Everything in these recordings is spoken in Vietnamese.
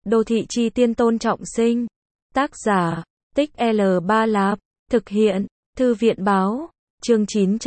Đô thị chi tiên Tôn Trọng Sinh. Tác giả, Tích L3 Lạp. Thực hiện, Thư viện báo. Chương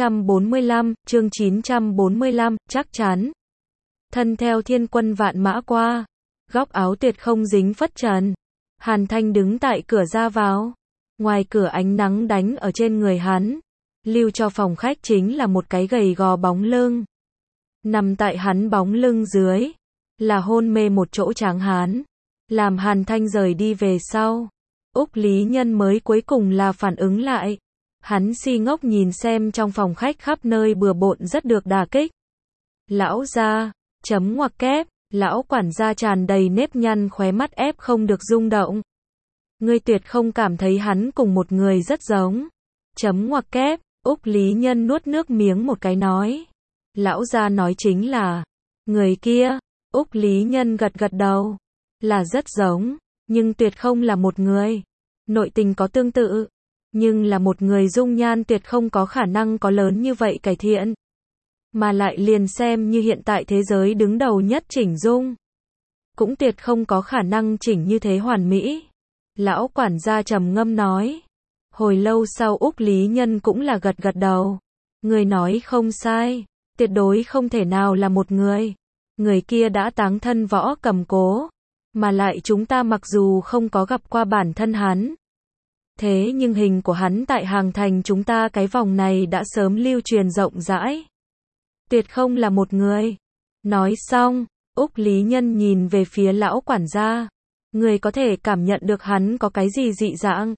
945, chương 945, chắc chắn. Thân theo thiên quân vạn mã qua. Góc áo tuyệt không dính phất trần. Hàn Thanh đứng tại cửa ra vào. Ngoài cửa ánh nắng đánh ở trên người hắn. Lưu cho phòng khách chính là một cái gầy gò bóng lưng. Nằm tại hắn bóng lưng dưới. Là hôn mê một chỗ tráng hán. Làm Hàn Thanh rời đi về sau. Úc Lý Nhân mới cuối cùng là phản ứng lại. Hắn si ngốc nhìn xem trong phòng khách khắp nơi bừa bộn rất được đả kích. Lão gia, chấm ngoặc kép, lão quản gia tràn đầy nếp nhăn khóe mắt ép không được rung động. Ngươi tuyệt không cảm thấy hắn cùng một người rất giống. Chấm ngoặc kép, Úc Lý Nhân nuốt nước miếng một cái nói. Lão gia nói chính là, người kia, Úc Lý Nhân gật gật đầu. Là rất giống, nhưng tuyệt không là một người. Nội tình có tương tự, nhưng là một người dung nhan tuyệt không có khả năng có lớn như vậy cải thiện. Mà lại liền xem như hiện tại thế giới đứng đầu nhất chỉnh dung. Cũng tuyệt không có khả năng chỉnh như thế hoàn mỹ. Lão quản gia trầm ngâm nói. Hồi lâu sau Úc Lý Nhân cũng là gật gật đầu. Người nói không sai, tuyệt đối không thể nào là một người. Người kia đã táng thân Võ Cầm Cố. Mà lại chúng ta mặc dù không có gặp qua bản thân hắn. Thế nhưng hình của hắn tại Hàng Thành chúng ta cái vòng này đã sớm lưu truyền rộng rãi. Tuyệt không là một người. Nói xong, Úc Lý Nhân nhìn về phía lão quản gia. Người có thể cảm nhận được hắn có cái gì dị dạng.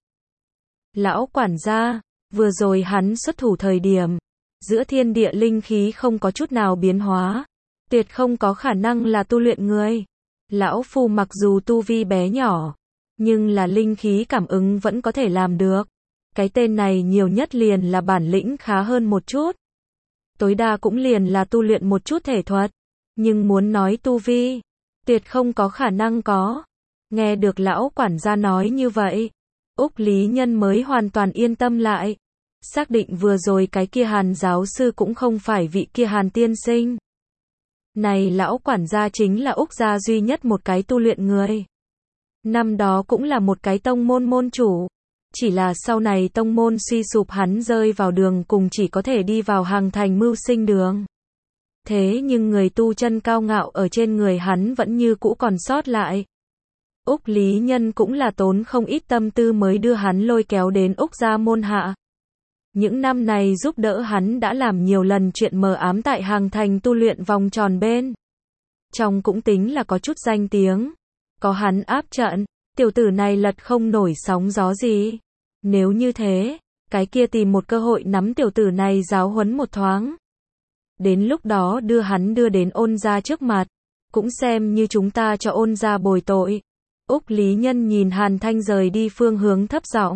Lão quản gia, vừa rồi hắn xuất thủ thời điểm. Giữa thiên địa linh khí không có chút nào biến hóa. Tuyệt không có khả năng là tu luyện người. Lão phu mặc dù tu vi bé nhỏ, nhưng là linh khí cảm ứng vẫn có thể làm được. Cái tên này nhiều nhất liền là bản lĩnh khá hơn một chút. Tối đa cũng liền là tu luyện một chút thể thuật. Nhưng muốn nói tu vi, tuyệt không có khả năng có. Nghe được lão quản gia nói như vậy, Úc Lý Nhân mới hoàn toàn yên tâm lại. Xác định vừa rồi cái kia Hàn giáo sư cũng không phải vị kia Hàn tiên sinh. Này lão quản gia chính là Úc gia duy nhất một cái tu luyện người. Năm đó cũng là một cái tông môn môn chủ. Chỉ là sau này tông môn suy sụp hắn rơi vào đường cùng chỉ có thể đi vào Hàng Thành mưu sinh đường. Thế nhưng người tu chân cao ngạo ở trên người hắn vẫn như cũ còn sót lại. Úc Lý Nhân cũng là tốn không ít tâm tư mới đưa hắn lôi kéo đến Úc gia môn hạ. Những năm này giúp đỡ hắn đã làm nhiều lần chuyện mờ ám tại Hàng Thành tu luyện vòng tròn bên. Trong cũng tính là có chút danh tiếng. Có hắn áp trận, tiểu tử này lật không nổi sóng gió gì. Nếu như thế, cái kia tìm một cơ hội nắm tiểu tử này giáo huấn một thoáng. Đến lúc đó đưa hắn đưa đến Ôn gia trước mặt. Cũng xem như chúng ta cho Ôn gia bồi tội. Úc Lý Nhân nhìn Hàn Thanh rời đi phương hướng thấp giọng.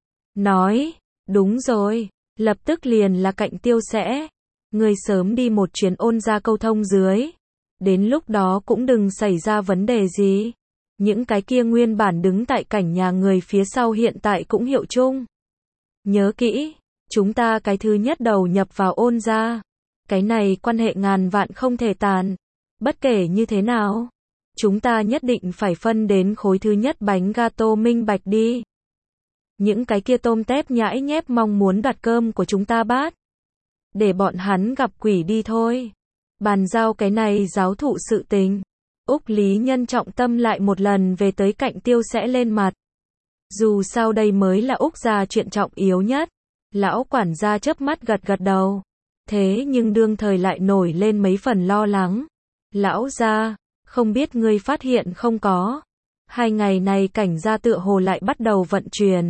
Nói, đúng rồi, lập tức liền là Cạnh Tiêu sẽ. Người sớm đi một chuyến Ôn gia câu thông dưới. Đến lúc đó cũng đừng xảy ra vấn đề gì. Những cái kia nguyên bản đứng tại cảnh nhà người phía sau hiện tại cũng hiệu chung. Nhớ kỹ, chúng ta cái thứ nhất đầu nhập vào Ôn gia. Cái này quan hệ ngàn vạn không thể tàn. Bất kể như thế nào, chúng ta nhất định phải phân đến khối thứ nhất bánh gato minh bạch đi. Những cái kia tôm tép nhãi nhép mong muốn đoạt cơm của chúng ta bát. Để bọn hắn gặp quỷ đi thôi. Bàn giao cái này giáo thụ sự tình. Úc Lý Nhân trọng tâm lại một lần về tới Cạnh Tiêu sẽ lên mặt. Dù sao đây mới là Úc gia chuyện trọng yếu nhất. Lão quản gia chớp mắt gật gật đầu. Thế nhưng đương thời lại nổi lên mấy phần lo lắng. Lão gia, không biết ngươi phát hiện không có. 2 ngày này Cảnh gia tựa hồ lại bắt đầu vận chuyển.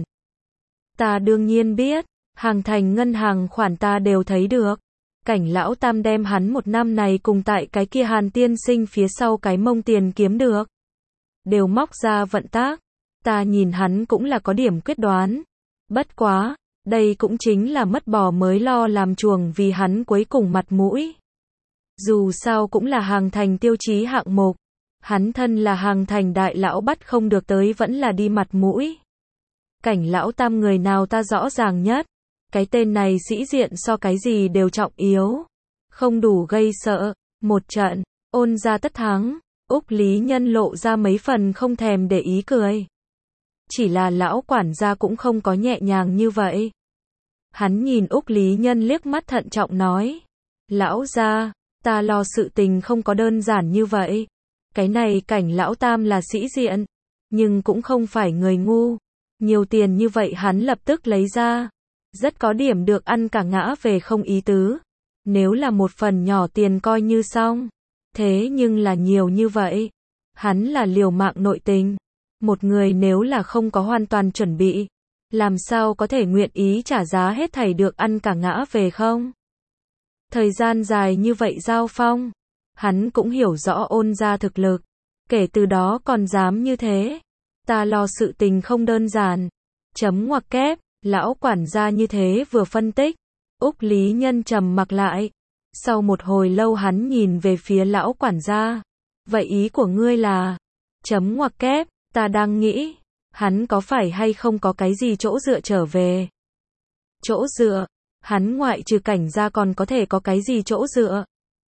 Ta đương nhiên biết, Hàng Thành ngân hàng khoản ta đều thấy được. Cảnh lão tam đem hắn một năm này cùng tại cái kia Hàn tiên sinh phía sau cái mông tiền kiếm được. Đều móc ra vận tác. Ta nhìn hắn cũng là có điểm quyết đoán. Bất quá, đây cũng chính là mất bò mới lo làm chuồng vì hắn cuối cùng mặt mũi. Dù sao cũng là Hàng Thành tiêu chí hạng mục. Hắn thân là Hàng Thành đại lão bắt không được tới vẫn là đi mặt mũi. Cảnh lão tam người nào ta rõ ràng nhất. Cái tên này sĩ diện so cái gì đều trọng yếu. Không đủ gây sợ. Một trận, Ôn gia tất thắng. Úc Lý Nhân lộ ra mấy phần không thèm để ý cười. Chỉ là lão quản gia cũng không có nhẹ nhàng như vậy. Hắn nhìn Úc Lý Nhân liếc mắt thận trọng nói. Lão gia, ta lo sự tình không có đơn giản như vậy. Cái này Cảnh lão tam là sĩ diện, nhưng cũng không phải người ngu. Nhiều tiền như vậy hắn lập tức lấy ra. Rất có điểm được ăn cả ngã về không ý tứ. Nếu là một phần nhỏ tiền coi như xong. Thế nhưng là nhiều như vậy. Hắn là liều mạng nội tình. Một người nếu là không có hoàn toàn chuẩn bị, làm sao có thể nguyện ý trả giá hết thảy được ăn cả ngã về không? Thời gian dài như vậy giao phong, hắn cũng hiểu rõ Ôn gia thực lực, kể từ đó còn dám như thế. Ta lo sự tình không đơn giản. Chấm ngoặc kép, lão quản gia như thế vừa phân tích, Úc Lý Nhân trầm mặc lại. Sau một hồi lâu hắn nhìn về phía lão quản gia. Vậy ý của ngươi là? Chấm ngoặc kép, ta đang nghĩ, hắn có phải hay không có cái gì chỗ dựa trở về? Chỗ dựa? Hắn ngoại trừ Cảnh ra còn có thể có cái gì chỗ dựa?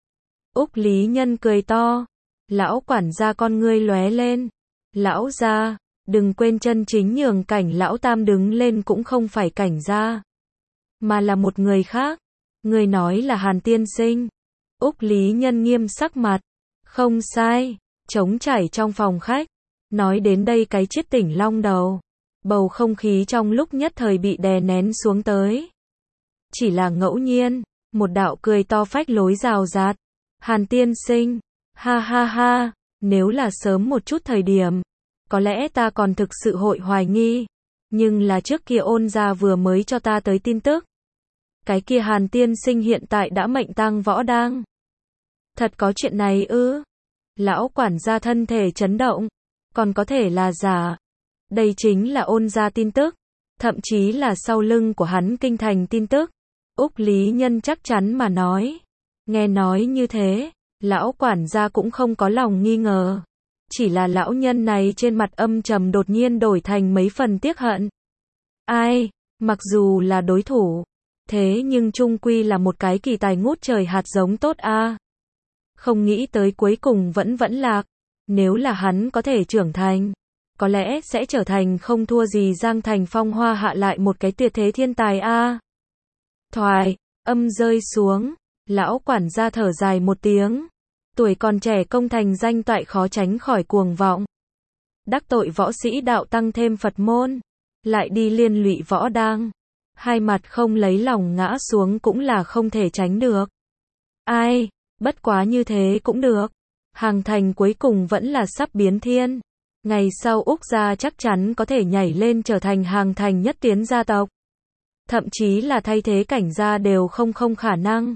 Úc Lý Nhân cười to. Lão quản gia con ngươi lóe lên. Lão gia, đừng quên chân chính nhường Cảnh lão tam đứng lên cũng không phải Cảnh gia, mà là một người khác. Người nói là Hàn tiên sinh. Úc Lý Nhân nghiêm sắc mặt. Không sai. Trống trải trong phòng khách. Nói đến đây cái chiếc tỉnh long đầu. Bầu không khí trong lúc nhất thời bị đè nén xuống tới. Chỉ là ngẫu nhiên, một đạo cười to phách lối rào rạt. Hàn tiên sinh. Ha ha ha. Nếu là sớm một chút thời điểm, có lẽ ta còn thực sự hội hoài nghi. Nhưng là trước kia Ôn gia vừa mới cho ta tới tin tức. Cái kia Hàn tiên sinh hiện tại đã mệnh tang võ đang. Thật có chuyện này ư? Lão quản gia thân thể chấn động. Còn có thể là giả. Đây chính là Ôn gia tin tức. Thậm chí là sau lưng của hắn kinh thành tin tức. Úc Lý Nhân chắc chắn mà nói. Nghe nói như thế, lão quản gia cũng không có lòng nghi ngờ. Chỉ là lão nhân này trên mặt âm trầm đột nhiên đổi thành mấy phần tiếc hận. Ai, mặc dù là đối thủ, thế nhưng chung quy là một cái kỳ tài ngút trời hạt giống tốt a. Không nghĩ tới cuối cùng vẫn lạc. Nếu là hắn có thể trưởng thành, có lẽ sẽ trở thành không thua gì Giang Thành Phong Hoa hạ lại một cái tuyệt thế thiên tài a. Thoại, âm rơi xuống, lão quản gia thở dài một tiếng. Tuổi còn trẻ công thành danh toại khó tránh khỏi cuồng vọng. Đắc tội võ sĩ đạo tăng thêm Phật môn, lại đi liên lụy võ đang. Hai mặt không lấy lòng ngã xuống cũng là không thể tránh được. Ai, bất quá như thế cũng được. Hàng Thành cuối cùng vẫn là sắp biến thiên. Ngày sau Úc gia chắc chắn có thể nhảy lên trở thành Hàng Thành nhất tiến gia tộc. Thậm chí là thay thế Cảnh gia đều không khả năng.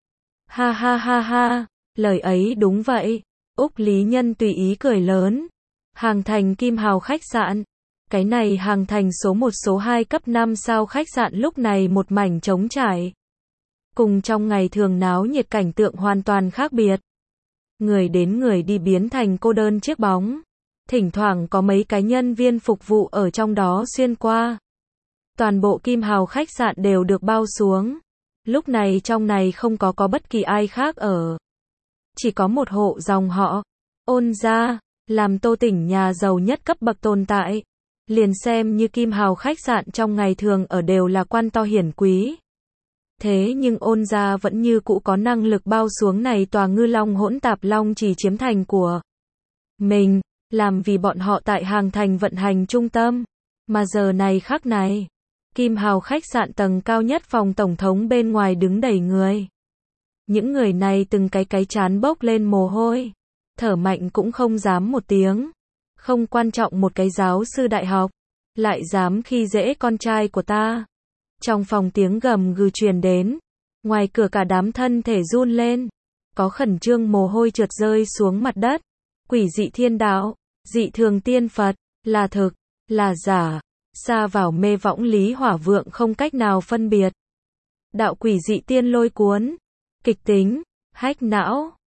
Ha ha ha ha, lời ấy đúng vậy. Úc Lý Nhân tùy ý cười lớn. Hàng Thành Kim Hào khách sạn. Cái này Hàng Thành số 1 số 2 cấp 5 sao khách sạn lúc này một mảnh trống trải. Cùng trong ngày thường náo nhiệt cảnh tượng hoàn toàn khác biệt. Người đến người đi biến thành cô đơn chiếc bóng. Thỉnh thoảng có mấy cái nhân viên phục vụ ở trong đó xuyên qua. Toàn bộ Kim Hào khách sạn đều được bao xuống. Lúc này trong này không có bất kỳ ai khác ở. Chỉ có một hộ dòng họ. Ôn gia, làm Tô tỉnh nhà giàu nhất cấp bậc tồn tại. Liền xem như Kim Hào khách sạn trong ngày thường ở đều là quan to hiển quý. Thế nhưng Ôn gia vẫn như cũ có năng lực bao xuống này tòa ngư long hỗn tạp long chỉ chiếm thành của mình, làm vì bọn họ tại Hàng Thành vận hành trung tâm. Mà giờ này khắc này, Kim Hào khách sạn tầng cao nhất phòng tổng thống bên ngoài đứng đầy người. Những người này từng cái chán bốc lên mồ hôi, thở mạnh cũng không dám một tiếng. Không quan trọng một cái giáo sư đại học, lại dám khi dễ con trai của ta. Trong phòng tiếng gầm gừ truyền đến, ngoài cửa cả đám thân thể run lên, có khẩn trương mồ hôi trượt rơi xuống mặt đất. Quỷ dị thiên đạo, dị thường tiên Phật, là thực, là giả, xa vào mê võng lý hỏa vượng không cách nào phân biệt. Đạo quỷ dị tiên lôi cuốn, kịch tính, hách não,